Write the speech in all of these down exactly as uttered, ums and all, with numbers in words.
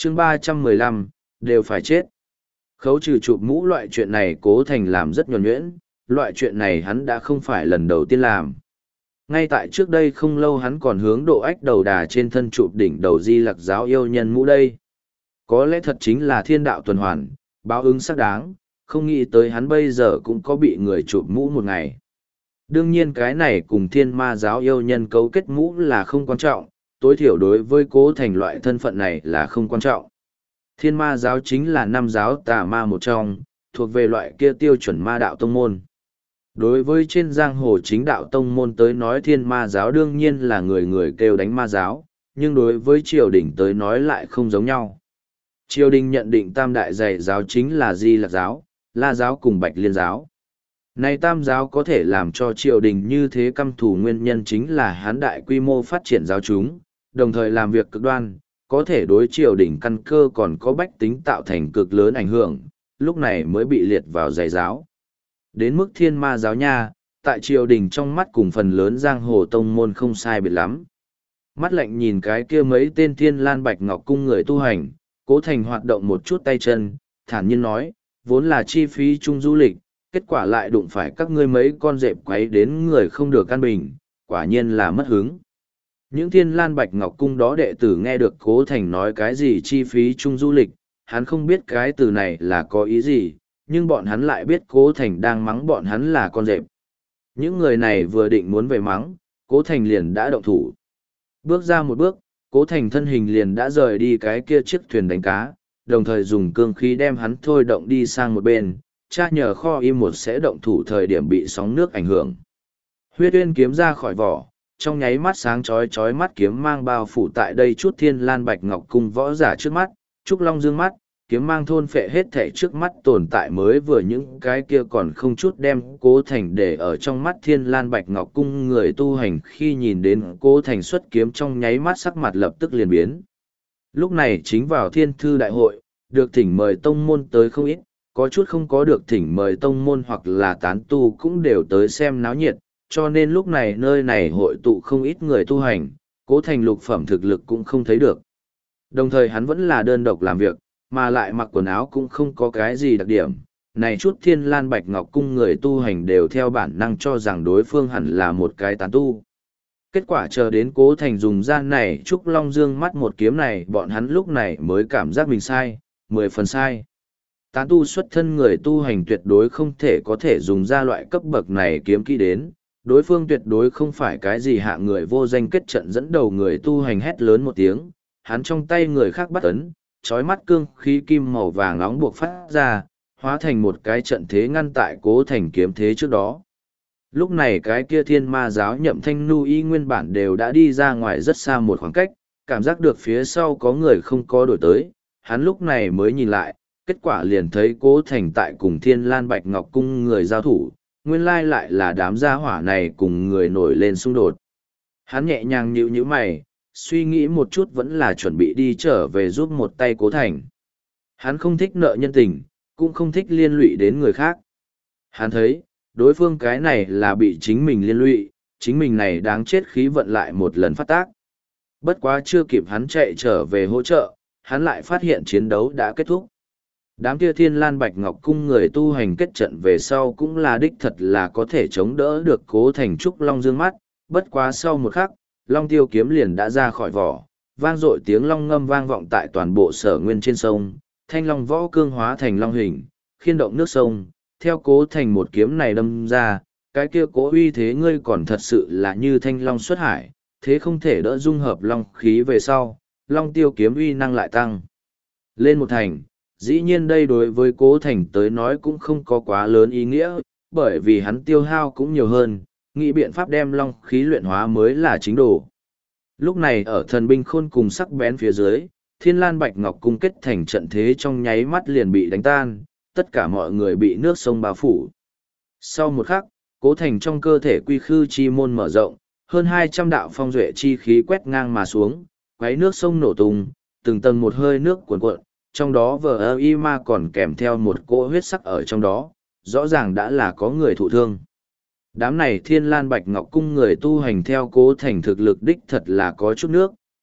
chương ba trăm mười lăm, đều phải chết. Khấu trừ chụp mũ loại chuyện này Cố Thành làm rất nhuần nhuyễn, loại chuyện này hắn đã không phải lần đầu tiên làm. Ngay tại trước đây không lâu hắn còn hướng Độ Ách đầu đà trên thân chụp đỉnh đầu Di Lặc giáo yêu nhân mũ đây. Có lẽ thật chính là thiên đạo tuần hoàn, báo ứng xác đáng, không nghĩ tới hắn bây giờ cũng có bị người chụp mũ một ngày. Đương nhiên cái này cùng thiên ma giáo yêu nhân cấu kết mũ là không quan trọng, tối thiểu đối với Cố Thành loại thân phận này là không quan trọng. Thiên ma giáo chính là năm giáo tà ma một trong, thuộc về loại kia tiêu chuẩn ma đạo tông môn. Đối với trên giang hồ chính đạo tông môn tới nói thiên ma giáo đương nhiên là người người kêu đánh ma giáo, nhưng đối với triều đình tới nói lại không giống nhau. Triều đình nhận định tam đại dạy giáo chính là Di Lặc giáo, La giáo cùng Bạch Liên giáo. Này tam giáo có thể làm cho triều đình như thế căm thù nguyên nhân chính là hán đại quy mô phát triển giáo chúng, đồng thời làm việc cực đoan, có thể đối triều đình căn cơ còn có bách tính tạo thành cực lớn ảnh hưởng, lúc này mới bị liệt vào dạy giáo. Đến mức thiên ma giáo nha, tại triều đình trong mắt cùng phần lớn giang hồ tông môn không sai biệt lắm. Mắt lạnh nhìn cái kia mấy tên thiên lan bạch ngọc cung người tu hành, Cố Thành hoạt động một chút tay chân, thản nhiên nói, vốn là chi phí chung du lịch, kết quả lại đụng phải các ngươi mấy con dẹp quấy đến người không được căn bình, quả nhiên là mất hứng. Những thiên lan bạch ngọc cung đó đệ tử nghe được Cố Thành nói cái gì chi phí chung du lịch, hắn không biết cái từ này là có ý gì, nhưng bọn hắn lại biết Cố Thành đang mắng bọn hắn là con dẹp. Những người này vừa định muốn về mắng, Cố Thành liền đã động thủ. Bước ra một bước, Cố Thành thân hình liền đã rời đi cái kia chiếc thuyền đánh cá, đồng thời dùng cương khí đem hắn thôi động đi sang một bên, cha nhờ kho im một sẽ động thủ thời điểm bị sóng nước ảnh hưởng. Huyết uyên kiếm ra khỏi vỏ, trong nháy mắt sáng chói chói mắt kiếm mang bao phủ tại đây chút thiên lan bạch ngọc cung võ giả trước mắt, trúc long dương mắt, kiếm mang thôn phệ hết thể trước mắt tồn tại mới vừa những cái kia còn không chút đem Cố Thành để ở trong mắt thiên lan bạch ngọc cung người tu hành khi nhìn đến Cố Thành xuất kiếm trong nháy mắt sắc mặt lập tức liền biến. Lúc này chính vào thiên thư đại hội, được thỉnh mời tông môn tới không ít, có chút không có được thỉnh mời tông môn hoặc là tán tu cũng đều tới xem náo nhiệt, cho nên lúc này nơi này hội tụ không ít người tu hành, Cố Thành lục phẩm thực lực cũng không thấy được. Đồng thời hắn vẫn là đơn độc làm việc, mà lại mặc quần áo cũng không có cái gì đặc điểm. Này chút thiên lan bạch ngọc cung người tu hành đều theo bản năng cho rằng đối phương hẳn là một cái tán tu. Kết quả chờ đến Cố Thành dùng gian này trúc long dương mắt một kiếm này bọn hắn lúc này mới cảm giác mình sai, mười phần sai. Tán tu xuất thân người tu hành tuyệt đối không thể có thể dùng ra loại cấp bậc này kiếm kỹ đến. Đối phương tuyệt đối không phải cái gì hạ người vô danh kết trận dẫn đầu người tu hành hét lớn một tiếng, hắn trong tay người khác bắt ấn, chói mắt cương khí kim màu vàng nóng buộc phát ra, hóa thành một cái trận thế ngăn tại Cố Thành kiếm thế trước đó. Lúc này cái kia thiên ma giáo Nhậm Thanh Nu y nguyên bản đều đã đi ra ngoài rất xa một khoảng cách, cảm giác được phía sau có người không có đổi tới, hắn lúc này mới nhìn lại, kết quả liền thấy Cố Thành tại cùng thiên lan bạch ngọc cung người giao thủ, nguyên lai lại là đám gia hỏa này cùng người nổi lên xung đột. Hắn nhẹ nhàng nhíu nhíu mày, suy nghĩ một chút vẫn là chuẩn bị đi trở về giúp một tay Cố Thành. Hắn không thích nợ nhân tình, cũng không thích liên lụy đến người khác. Hắn thấy, đối phương cái này là bị chính mình liên lụy, chính mình này đáng chết khí vận lại một lần phát tác. Bất quá chưa kịp hắn chạy trở về hỗ trợ, hắn lại phát hiện chiến đấu đã kết thúc. Đám kia thiên lan bạch ngọc cung người tu hành kết trận về sau cũng là đích thật là có thể chống đỡ được Cố Thành trúc long dương mắt, bất quá sau một khắc, long tiêu kiếm liền đã ra khỏi vỏ, vang dội tiếng long ngâm vang vọng tại toàn bộ sở nguyên trên sông, thanh long võ cương hóa thành long hình, khiên động nước sông, theo Cố Thành một kiếm này đâm ra, cái kia cố uy thế ngươi còn thật sự là như thanh long xuất hải, thế không thể đỡ dung hợp long khí về sau, long tiêu kiếm uy năng lại tăng lên một thành. Dĩ nhiên đây đối với Cố Thành tới nói cũng không có quá lớn ý nghĩa, bởi vì hắn tiêu hao cũng nhiều hơn, nghĩ biện pháp đem long khí luyện hóa mới là chính đồ. Lúc này ở thần binh khôn cùng sắc bén phía dưới, thiên lan bạch ngọc cung kết thành trận thế trong nháy mắt liền bị đánh tan, tất cả mọi người bị nước sông bao phủ. Sau một khắc, Cố Thành trong cơ thể quy khư chi môn mở rộng, hơn hai trăm đạo phong duệ chi khí quét ngang mà xuống, quấy nước sông nổ tung, từng tầng một hơi nước cuồn cuộn, trong đó vờ ơ y ma còn kèm theo một cỗ huyết sắc ở trong đó, rõ ràng đã là có người thụ thương. Đám này thiên lan bạch ngọc cung người tu hành theo Cố Thành thực lực đích thật là có chút nước,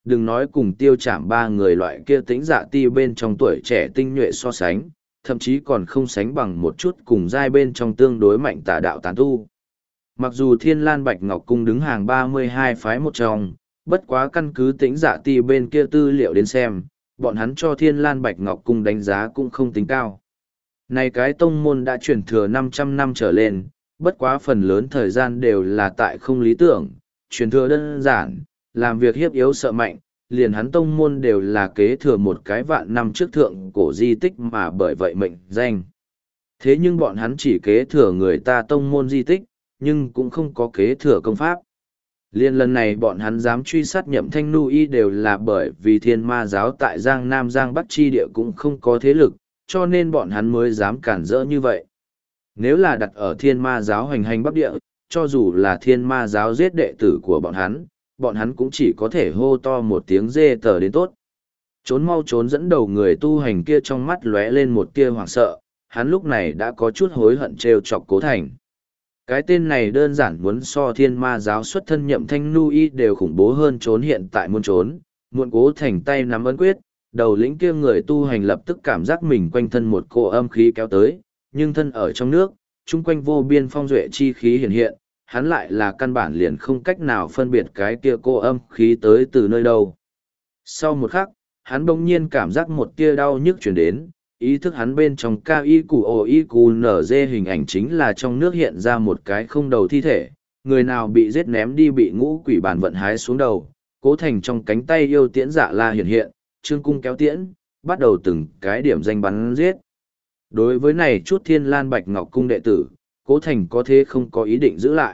đừng nói cùng tiêu chạm ba người loại kia tĩnh dạ ti bên trong tuổi trẻ tinh nhuệ so sánh, thậm chí còn không sánh bằng một chút cùng giai bên trong tương đối mạnh tà đạo tán tu. Mặc dù Thiên Lan Bạch Ngọc Cung đứng hàng ba mươi hai phái một trong, bất quá căn cứ tĩnh dạ ti bên kia tư liệu đến xem, bọn hắn cho Thiên Lan Bạch Ngọc Cung đánh giá cũng không tính cao. Này cái tông môn đã truyền thừa năm trăm năm trở lên, bất quá phần lớn thời gian đều là tại không lý tưởng, truyền thừa đơn giản, làm việc hiếp yếu sợ mạnh, liền hắn tông môn đều là kế thừa một cái vạn năm trước thượng cổ di tích mà bởi vậy mệnh danh. Thế nhưng bọn hắn chỉ kế thừa người ta tông môn di tích, nhưng cũng không có kế thừa công pháp. Liên lần này bọn hắn dám truy sát Nhậm Thanh Nu Y đều là bởi vì Thiên Ma giáo tại Giang Nam Giang Bắc chi địa cũng không có thế lực, cho nên bọn hắn mới dám cản rỡ như vậy. Nếu là đặt ở Thiên Ma giáo hành hành Bắc địa, cho dù là Thiên Ma giáo giết đệ tử của bọn hắn, bọn hắn cũng chỉ có thể hô to một tiếng dê tờ đến tốt. Trốn mau trốn dẫn đầu người tu hành kia trong mắt lóe lên một tia hoảng sợ, hắn lúc này đã có chút hối hận trêu chọc Cố Thành. Cái tên này đơn giản muốn so Thiên Ma giáo xuất thân Nhậm Thanh Nu Y đều khủng bố hơn trốn hiện tại muốn trốn, muộn Cố Thành tay nắm ấn quyết, đầu lĩnh kia người tu hành lập tức cảm giác mình quanh thân một cỗ âm khí kéo tới, nhưng thân ở trong nước, chung quanh vô biên phong duệ chi khí hiện hiện, hắn lại là căn bản liền không cách nào phân biệt cái kia cô âm khí tới từ nơi đâu. Sau một khắc, hắn bỗng nhiên cảm giác một tia đau nhức chuyển đến, ý thức hắn bên trong ca y củ ồ y cù nở dê hình ảnh chính là trong nước hiện ra một cái không đầu thi thể, người nào bị giết ném đi bị ngũ quỷ bản vận hái xuống đầu, Cố Thành trong cánh tay yêu tiễn dạ la hiện hiện, trương cung kéo tiễn, bắt đầu từng cái điểm danh bắn giết. Đối với này chút Thiên Lan Bạch Ngọc Cung đệ tử, Cố Thành có thế không có ý định giữ lại.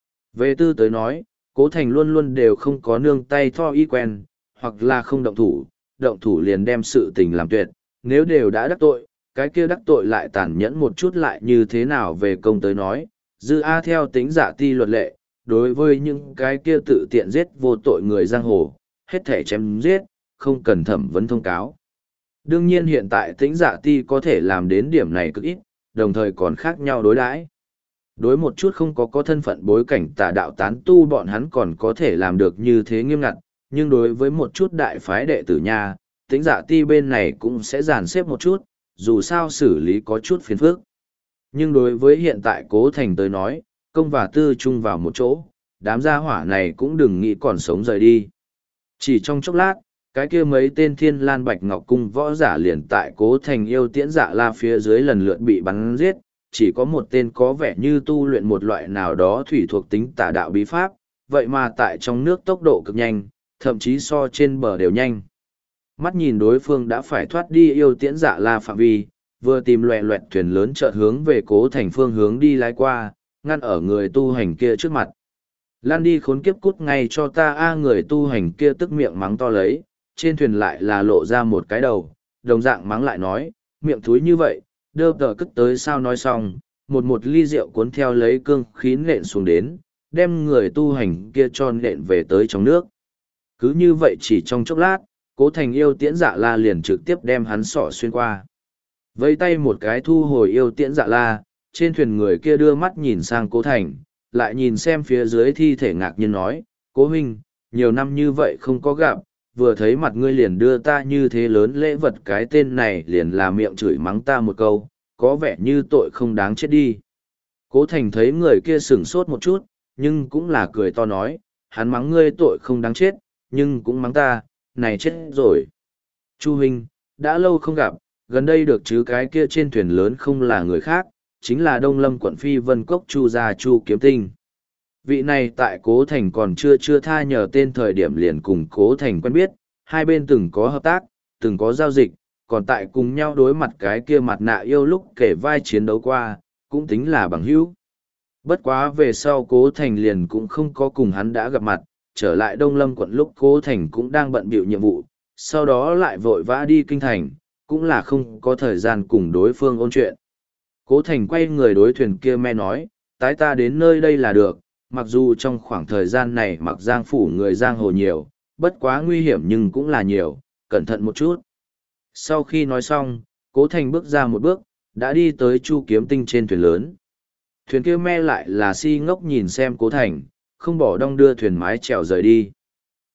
Về tư tới nói, Cố Thành luôn luôn đều không có nương tay tho y quen, hoặc là không động thủ, động thủ liền đem sự tình làm tuyệt, nếu đều đã đắc tội, cái kia đắc tội lại tàn nhẫn một chút lại như thế nào về công tới nói, dư A theo tính dạ ti luật lệ, đối với những cái kia tự tiện giết vô tội người giang hồ, hết thể chém giết, không cần thẩm vấn thông cáo. Đương nhiên hiện tại tĩnh dạ ti có thể làm đến điểm này cực ít, đồng thời còn khác nhau đối đãi. Đối một chút không có có thân phận bối cảnh tà đạo tán tu bọn hắn còn có thể làm được như thế nghiêm ngặt, nhưng đối với một chút đại phái đệ tử nha, tĩnh dạ ti bên này cũng sẽ dàn xếp một chút, dù sao xử lý có chút phiền phức. Nhưng đối với hiện tại Cố Thành tới nói, công và tư chung vào một chỗ, đám gia hỏa này cũng đừng nghĩ còn sống rời đi. Chỉ trong chốc lát, cái kia mấy tên Thiên Lan Bạch Ngọc Cung võ giả liền tại Cố Thành yêu tiễn dạ la phía dưới lần lượt bị bắn giết, chỉ có một tên có vẻ như tu luyện một loại nào đó thủy thuộc tính tà đạo bí pháp, vậy mà tại trong nước tốc độ cực nhanh, thậm chí so trên bờ đều nhanh. Mắt nhìn đối phương đã phải thoát đi yêu tiễn dạ la phạm vi, vừa tìm loẹ loẹt thuyền lớn chợt hướng về Cố Thành phương hướng đi lái qua, ngăn ở người tu hành kia trước mặt. Lan đi khốn kiếp cút ngay cho ta a người tu hành kia tức miệng mắng to lấy, trên thuyền lại là lộ ra một cái đầu, đồng dạng mắng lại nói, miệng thúi như vậy, đơ tờ cất tới sao nói xong, một một ly rượu cuốn theo lấy cương khí nện xuống đến, đem người tu hành kia cho nện về tới trong nước. Cứ như vậy chỉ trong chốc lát, Cố Thành yêu tiễn dạ la liền trực tiếp đem hắn sọ xuyên qua. Vây tay một cái thu hồi yêu tiễn dạ la, trên thuyền người kia đưa mắt nhìn sang Cố Thành, lại nhìn xem phía dưới thi thể ngạc nhiên nói, Cố huynh, nhiều năm như vậy không có gặp, vừa thấy mặt ngươi liền đưa ta như thế lớn lễ vật, cái tên này liền là miệng chửi mắng ta một câu, có vẻ như tội không đáng chết đi. Cố Thành thấy người kia sửng sốt một chút, nhưng cũng là cười to nói, hắn mắng ngươi tội không đáng chết, nhưng cũng mắng ta, này chết rồi. Chu huynh, đã lâu không gặp, gần đây được chứ cái kia trên thuyền lớn không là người khác, chính là Đông Lâm quận Phi Vân Cốc Chu gia Chu Kiếm Tinh. Vị này tại Cố Thành còn chưa chưa tha nhờ tên thời điểm liền cùng Cố Thành quen biết, hai bên từng có hợp tác, từng có giao dịch, còn tại cùng nhau đối mặt cái kia mặt nạ yêu lúc kể vai chiến đấu qua, cũng tính là bằng hữu. Bất quá về sau Cố Thành liền cũng không có cùng hắn đã gặp mặt, trở lại Đông Lâm quận lúc Cố Thành cũng đang bận bịu nhiệm vụ, sau đó lại vội vã đi kinh thành, cũng là không có thời gian cùng đối phương ôn chuyện. Cố Thành quay người đối thuyền kia me nói, tái ta đến nơi đây là được, mặc dù trong khoảng thời gian này mặc giang phủ người giang hồ nhiều, bất quá nguy hiểm nhưng cũng là nhiều, cẩn thận một chút. Sau khi nói xong, Cố Thành bước ra một bước, đã đi tới Chu Kiếm Tinh trên thuyền lớn. Thuyền kia me lại là si ngốc nhìn xem Cố Thành, không bỏ đong đưa thuyền mái chèo rời đi.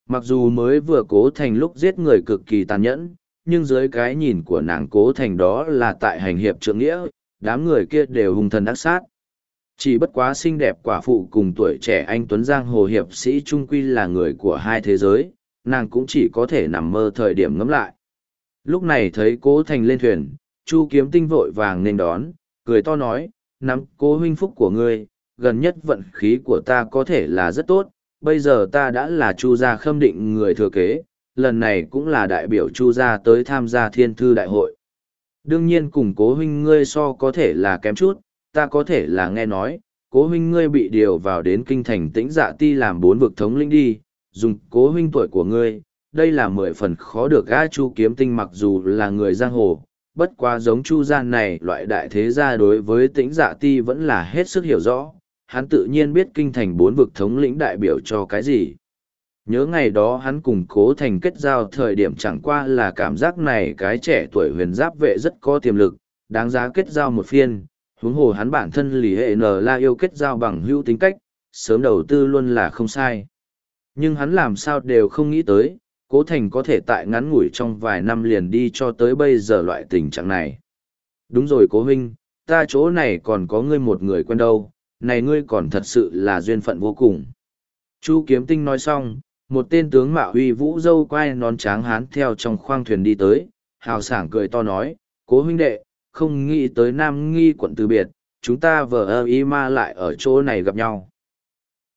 Mặc dù mới vừa Cố Thành lúc giết người cực kỳ tàn nhẫn, nhưng dưới cái nhìn của nàng Cố Thành đó là tại hành hiệp trượng nghĩa, đám người kia đều hung thần ác sát. Chỉ bất quá xinh đẹp quả phụ cùng tuổi trẻ anh Tuấn Giang Hồ hiệp sĩ trung quy là người của hai thế giới, nàng cũng chỉ có thể nằm mơ thời điểm ngẫm lại. Lúc này thấy Cố Thành lên thuyền, Chu Kiếm Tinh vội vàng nên đón, cười to nói, nắm Cố huynh phúc của ngươi, gần nhất vận khí của ta có thể là rất tốt, bây giờ ta đã là Chu gia Khâm Định người thừa kế, lần này cũng là đại biểu Chu gia tới tham gia Thiên Thư Đại hội. Đương nhiên cùng Cố huynh ngươi so có thể là kém chút, ta có thể là nghe nói, Cố huynh ngươi bị điều vào đến kinh thành Tĩnh Dạ Ti làm bốn vực thống lĩnh đi, dùng Cố huynh tuổi của ngươi, đây là mười phần khó được gã. Chu Kiếm Tinh mặc dù là người giang hồ, bất quá giống Chu gia này loại đại thế gia đối với Tĩnh Dạ Ti vẫn là hết sức hiểu rõ, hắn tự nhiên biết kinh thành bốn vực thống lĩnh đại biểu cho cái gì. Nhớ ngày đó hắn cùng Cố Thành kết giao thời điểm chẳng qua là cảm giác này cái trẻ tuổi huyền giáp vệ rất có tiềm lực, đáng giá kết giao một phiên, huống hồ hắn bản thân Lý Hệ N là yêu kết giao bằng hữu tính cách, sớm đầu tư luôn là không sai. Nhưng hắn làm sao đều không nghĩ tới, Cố Thành có thể tại ngắn ngủi trong vài năm liền đi cho tới bây giờ loại tình trạng này. Đúng rồi Cố huynh, ta chỗ này còn có ngươi một người quen đâu, này ngươi còn thật sự là duyên phận vô cùng. Chu Kiếm Tinh nói xong, một tên tướng mạo huy vũ dâu quai nón tráng hán theo trong khoang thuyền đi tới, hào sảng cười to nói, Cố huynh đệ, không nghĩ tới Nam Nghi quận từ biệt, chúng ta vờ ơ y ma lại ở chỗ này gặp nhau.